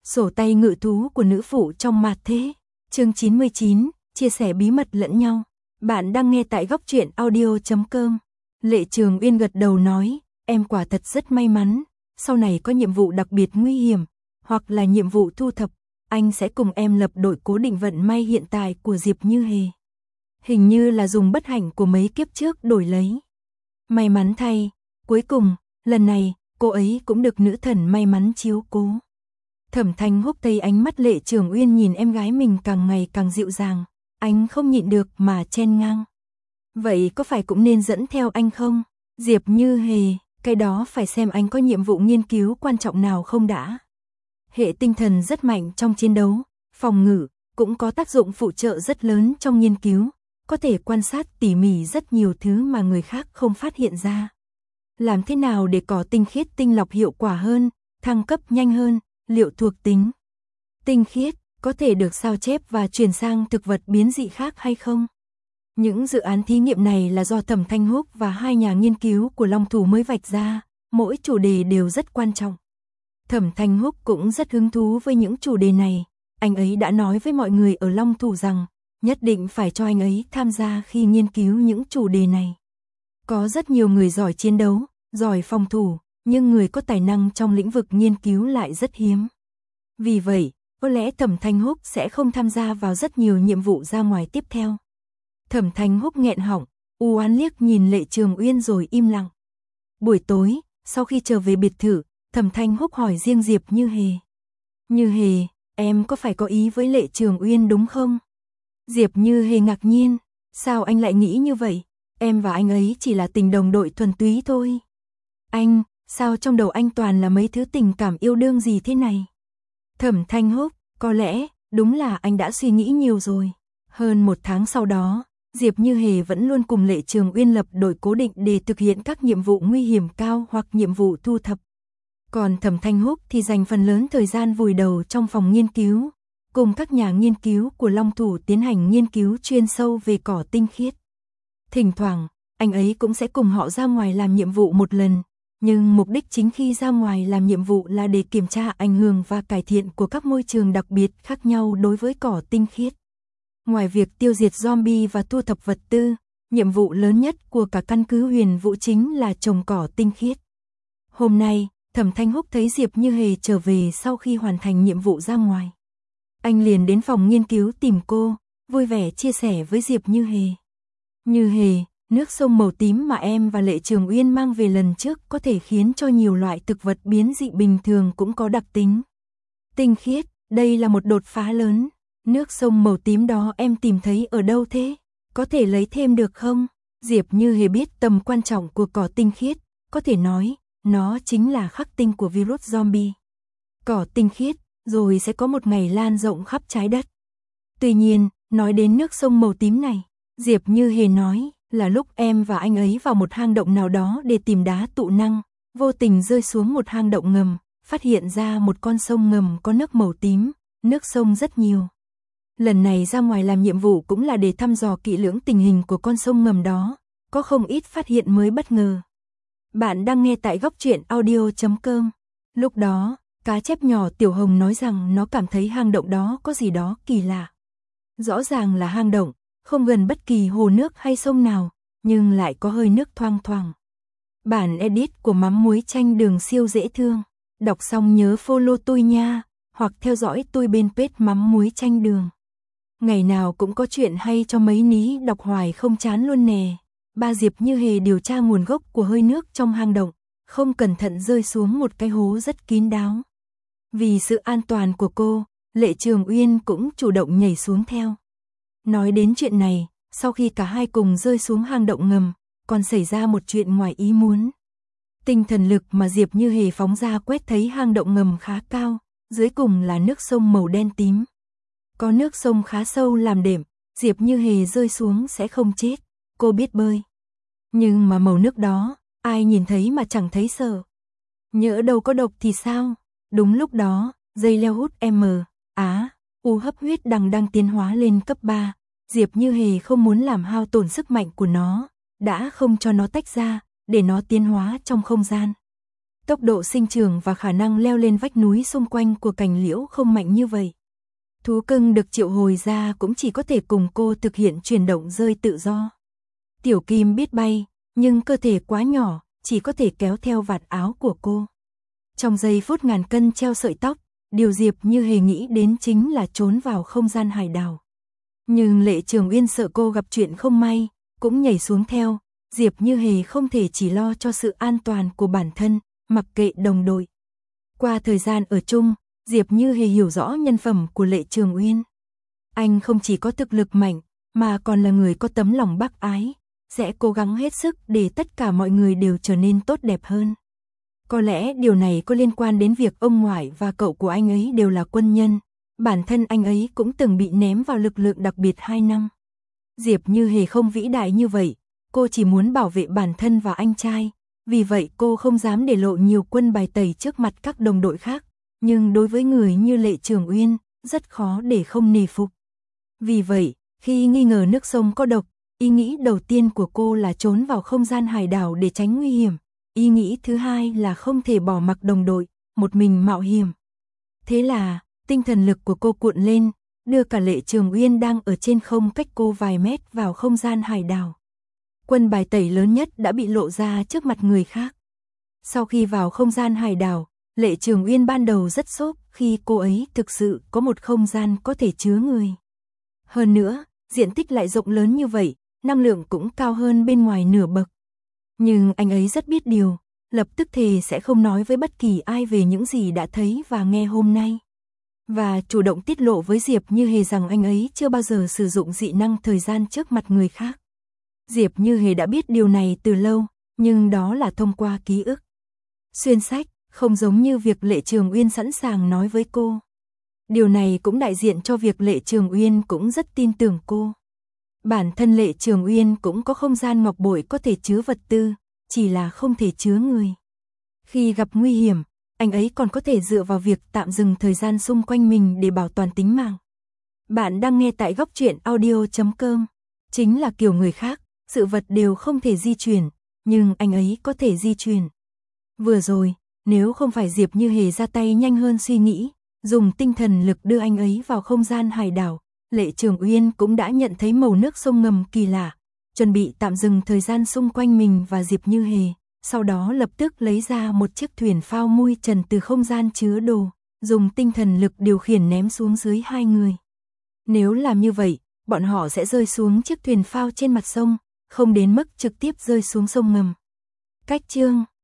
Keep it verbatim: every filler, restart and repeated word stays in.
Sổ tay ngự thú của nữ phụ trong mạt thế. Chương chín mươi chín, chia sẻ bí mật lẫn nhau. Bạn đang nghe tại góc truyện audio chấm com. Lệ Trường Uyên gật đầu nói, em quả thật rất may mắn, sau này có nhiệm vụ đặc biệt nguy hiểm, hoặc là nhiệm vụ thu thập, anh sẽ cùng em lập đội cố định vận may hiện tại của Diệp Như Hề. Hình như là dùng bất hạnh của mấy kiếp trước đổi lấy. May mắn thay, cuối cùng, lần này, cô ấy cũng được nữ thần may mắn chiếu cố. Thẩm Thanh Húc thấy ánh mắt Lệ Trường Uyên nhìn em gái mình càng ngày càng dịu dàng, anh không nhịn được mà chen ngang. Vậy có phải cũng nên dẫn theo anh không? Diệp Như Hề, cái đó phải xem anh có nhiệm vụ nghiên cứu quan trọng nào không đã. Hệ tinh thần rất mạnh trong chiến đấu, phòng ngự, cũng có tác dụng phụ trợ rất lớn trong nghiên cứu, có thể quan sát tỉ mỉ rất nhiều thứ mà người khác không phát hiện ra. Làm thế nào để có tinh khiết tinh lọc hiệu quả hơn, thăng cấp nhanh hơn, liệu thuộc tính tinh khiết có thể được sao chép và chuyển sang thực vật biến dị khác hay không? Những dự án thí nghiệm này là do Thẩm Thanh Húc và hai nhà nghiên cứu của Long Thủ mới vạch ra, mỗi chủ đề đều rất quan trọng. Thẩm Thanh Húc cũng rất hứng thú với những chủ đề này, anh ấy đã nói với mọi người ở Long Thủ rằng, nhất định phải cho anh ấy tham gia khi nghiên cứu những chủ đề này. Có rất nhiều người giỏi chiến đấu, giỏi phòng thủ, nhưng người có tài năng trong lĩnh vực nghiên cứu lại rất hiếm. Vì vậy, có lẽ Thẩm Thanh Húc sẽ không tham gia vào rất nhiều nhiệm vụ ra ngoài tiếp theo. Thẩm Thanh Húc nghẹn họng, u oán liếc nhìn Lệ Trường Uyên rồi im lặng. Buổi tối, sau khi trở về biệt thự, Thẩm Thanh Húc hỏi riêng Diệp Như Hề. Như Hề, em có phải có ý với Lệ Trường Uyên đúng không? Diệp Như Hề ngạc nhiên, sao anh lại nghĩ như vậy? Em và anh ấy chỉ là tình đồng đội thuần túy thôi. Anh, sao trong đầu anh toàn là mấy thứ tình cảm yêu đương gì thế này? Thẩm Thanh Húc, có lẽ, đúng là anh đã suy nghĩ nhiều rồi. Hơn một tháng sau đó, Diệp Như Hề vẫn luôn cùng Lệ Trường Uyên lập đội cố định để thực hiện các nhiệm vụ nguy hiểm cao hoặc nhiệm vụ thu thập. Còn Thẩm Thanh Húc thì dành phần lớn thời gian vùi đầu trong phòng nghiên cứu, cùng các nhà nghiên cứu của Long Thủ tiến hành nghiên cứu chuyên sâu về cỏ tinh khiết. Thỉnh thoảng, anh ấy cũng sẽ cùng họ ra ngoài làm nhiệm vụ một lần, nhưng mục đích chính khi ra ngoài làm nhiệm vụ là để kiểm tra ảnh hưởng và cải thiện của các môi trường đặc biệt khác nhau đối với cỏ tinh khiết. Ngoài việc tiêu diệt zombie và thu thập vật tư, nhiệm vụ lớn nhất của cả căn cứ Huyền Vũ chính là trồng cỏ tinh khiết. Hôm nay, Thẩm Thanh Húc thấy Diệp Như Hề trở về sau khi hoàn thành nhiệm vụ ra ngoài. Anh liền đến phòng nghiên cứu tìm cô, vui vẻ chia sẻ với Diệp Như Hề. Như Hề, nước sông màu tím mà em và Lệ Trường Uyên mang về lần trước có thể khiến cho nhiều loại thực vật biến dị bình thường cũng có đặc tính tinh khiết, đây là một đột phá lớn. Nước sông màu tím đó em tìm thấy ở đâu thế? Có thể lấy thêm được không? Diệp Như Hề biết tầm quan trọng của cỏ tinh khiết, có thể nói, nó chính là khắc tinh của virus zombie. Cỏ tinh khiết, rồi sẽ có một ngày lan rộng khắp trái đất. Tuy nhiên, nói đến nước sông màu tím này, Diệp Như Hề nói, là lúc em và anh ấy vào một hang động nào đó để tìm đá tụ năng, vô tình rơi xuống một hang động ngầm, phát hiện ra một con sông ngầm có nước màu tím, nước sông rất nhiều. Lần này ra ngoài làm nhiệm vụ cũng là để thăm dò kỹ lưỡng tình hình của con sông ngầm đó, có không ít phát hiện mới bất ngờ. Bạn đang nghe tại góc truyện audio chấm com. Lúc đó, cá chép nhỏ Tiểu Hồng nói rằng nó cảm thấy hang động đó có gì đó kỳ lạ. Rõ ràng là hang động, không gần bất kỳ hồ nước hay sông nào, nhưng lại có hơi nước thoang thoảng. Bản edit của mắm muối chanh đường siêu dễ thương. Đọc xong nhớ follow tôi nha, hoặc theo dõi tôi bên page mắm muối chanh đường. Ngày nào cũng có chuyện hay cho mấy ní đọc hoài không chán luôn nè. Ba Diệp Như Hề điều tra nguồn gốc của hơi nước trong hang động, không cẩn thận rơi xuống một cái hố rất kín đáo. Vì sự an toàn của cô, Lệ Trường Uyên cũng chủ động nhảy xuống theo. Nói đến chuyện này, sau khi cả hai cùng rơi xuống hang động ngầm, còn xảy ra một chuyện ngoài ý muốn. Tinh thần lực mà Diệp Như Hề phóng ra quét thấy hang động ngầm khá cao, dưới cùng là nước sông màu đen tím. Có nước sông khá sâu làm đệm, Diệp Như Hề rơi xuống sẽ không chết, cô biết bơi. Nhưng mà màu nước đó, ai nhìn thấy mà chẳng thấy sợ. Nhỡ đâu có độc thì sao? Đúng lúc đó, dây leo hút M, Á, U hấp huyết đằng đang tiến hóa lên cấp ba. Diệp Như Hề không muốn làm hao tổn sức mạnh của nó, đã không cho nó tách ra, để nó tiến hóa trong không gian. Tốc độ sinh trưởng và khả năng leo lên vách núi xung quanh của cành liễu không mạnh như vậy. Thú cưng được triệu hồi ra cũng chỉ có thể cùng cô thực hiện chuyển động rơi tự do. Tiểu Kim biết bay, nhưng cơ thể quá nhỏ, chỉ có thể kéo theo vạt áo của cô. Trong giây phút ngàn cân treo sợi tóc, điều Diệp Như Hề nghĩ đến chính là trốn vào không gian hải đảo. Nhưng Lệ Trường Uyên sợ cô gặp chuyện không may, cũng nhảy xuống theo. Diệp Như Hề không thể chỉ lo cho sự an toàn của bản thân, mặc kệ đồng đội. Qua thời gian ở chung, Diệp Như Hề hiểu rõ nhân phẩm của Lệ Trường Uyên. Anh không chỉ có thực lực mạnh, mà còn là người có tấm lòng bác ái, sẽ cố gắng hết sức để tất cả mọi người đều trở nên tốt đẹp hơn. Có lẽ điều này có liên quan đến việc ông ngoại và cậu của anh ấy đều là quân nhân, bản thân anh ấy cũng từng bị ném vào lực lượng đặc biệt hai năm. Diệp Như Hề không vĩ đại như vậy, cô chỉ muốn bảo vệ bản thân và anh trai, vì vậy cô không dám để lộ nhiều quân bài tẩy trước mặt các đồng đội khác, nhưng đối với người như Lệ Trường Uyên, rất khó để không nề phục. Vì vậy, khi nghi ngờ nước sông có độc, ý nghĩ đầu tiên của cô là trốn vào không gian hải đảo để tránh nguy hiểm. Ý nghĩ thứ hai là không thể bỏ mặc đồng đội, một mình mạo hiểm. Thế là, tinh thần lực của cô cuộn lên, đưa cả Lệ Trường Uyên đang ở trên không cách cô vài mét vào không gian hải đảo. Quân bài tẩy lớn nhất đã bị lộ ra trước mặt người khác. Sau khi vào không gian hải đảo, Lệ Trường Uyên ban đầu rất sốc khi cô ấy thực sự có một không gian có thể chứa người. Hơn nữa, diện tích lại rộng lớn như vậy, năng lượng cũng cao hơn bên ngoài nửa bậc. Nhưng anh ấy rất biết điều, lập tức thề sẽ không nói với bất kỳ ai về những gì đã thấy và nghe hôm nay. Và chủ động tiết lộ với Diệp Như Hề rằng anh ấy chưa bao giờ sử dụng dị năng thời gian trước mặt người khác. Diệp Như Hề đã biết điều này từ lâu, nhưng đó là thông qua ký ức. Xuyên sách, không giống như việc Lệ Trường Uyên sẵn sàng nói với cô. Điều này cũng đại diện cho việc Lệ Trường Uyên cũng rất tin tưởng cô. Bản thân Lệ Trường Uyên cũng có không gian ngọc bội có thể chứa vật tư, chỉ là không thể chứa người. Khi gặp nguy hiểm, anh ấy còn có thể dựa vào việc tạm dừng thời gian xung quanh mình để bảo toàn tính mạng. Bạn đang nghe tại góc truyện audio chấm com. Chính là kiểu người khác, sự vật đều không thể di chuyển, nhưng anh ấy có thể di chuyển. Vừa rồi, nếu không phải Diệp Như Hề ra tay nhanh hơn suy nghĩ, dùng tinh thần lực đưa anh ấy vào không gian hải đảo, Lệ Trường Uyên cũng đã nhận thấy màu nước sông ngầm kỳ lạ, chuẩn bị tạm dừng thời gian xung quanh mình và Diệp Như Hề, sau đó lập tức lấy ra một chiếc thuyền phao mui trần từ không gian chứa đồ, dùng tinh thần lực điều khiển ném xuống dưới hai người. Nếu làm như vậy, bọn họ sẽ rơi xuống chiếc thuyền phao trên mặt sông, không đến mức trực tiếp rơi xuống sông ngầm. Cách chương